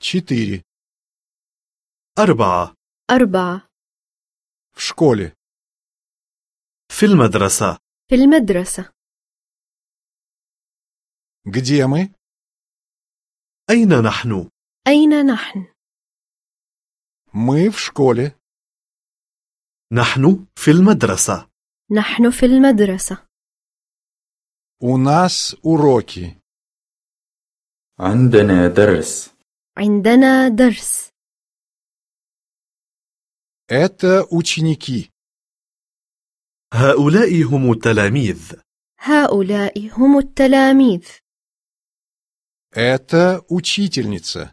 4. 4. 4. В школе. في المدرسة. في المدرسة. Где мы? أين نحن؟ أين نحن؟ Мы в школе. نحن في المدرسة. نحن في المدرسة. У нас уроки. عندنا درس. عندنا درس. Это ученики. هؤلاء هم التلاميذ. هؤلاء هم التلاميذ. Это учительница.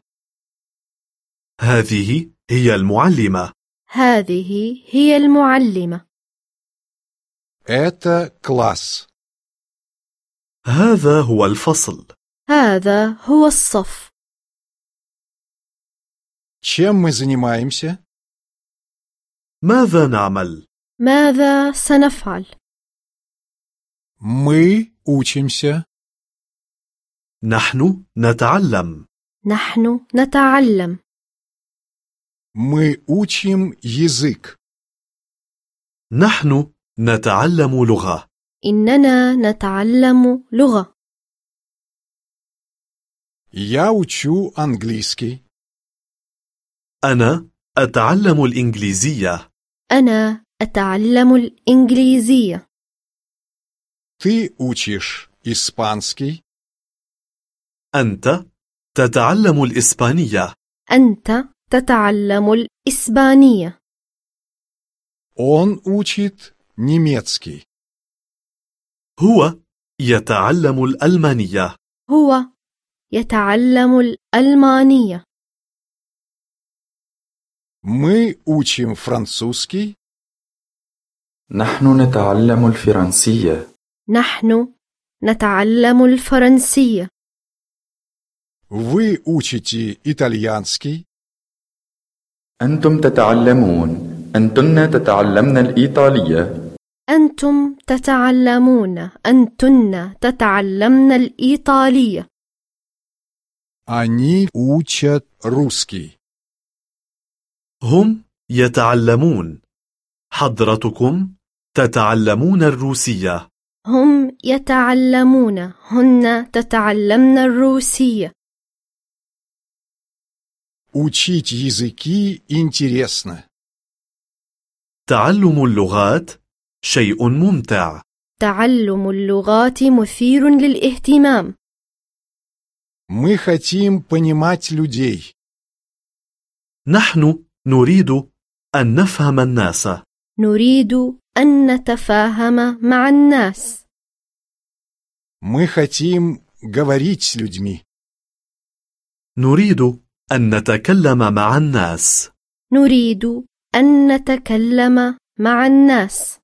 هذه هي المعلمة. هذه هي المعلمة. Это класс. هذا هو الفصل. هذا هو الصف. Чем мы занимаемся? ماذا نعمل؟ ماذا سنفعل؟ Мы учимся. نحن نتعلم. نحن نتعلم. Мы учим язык. نحن نتعلم لغة. إننا نتعلم لغة. Я учу английский. أنا أتعلم الإنجليزية. أنا أتعلم الإنجليزية. Ты учишь испанский. أنت تتعلم الإسبانية. أنت تتعلم الإسبانية. Он учит немецкий. هو يتعلم الألمانية. هو يتعلم الألمانية. Мы учим французский. نحن نتعلم الفرنسية. نحن نتعلم الفرنسية. Вы учите итальянский. أنتم تتعلمون. أنتن تتعلمن الإيطالية. أنتم تتعلمون. أنتن تتعلمن الإيطالية. Они учат русский. هم يتعلمون. حضرتكم تتعلمون الروسية. هم يتعلمون. هن تتعلمن الروسية. Учить языки интересно. تعلم اللغات شيء ممتع. تعلم اللغات مثير للاهتمام. Мы хотим понимать людей. نحن نريد أن نفهم الناس. نريد أن نتفاهم مع الناس. Мы хотим говорить с людьми. نريد أن نتكلم مع الناس. نريد أن نتكلم مع الناس.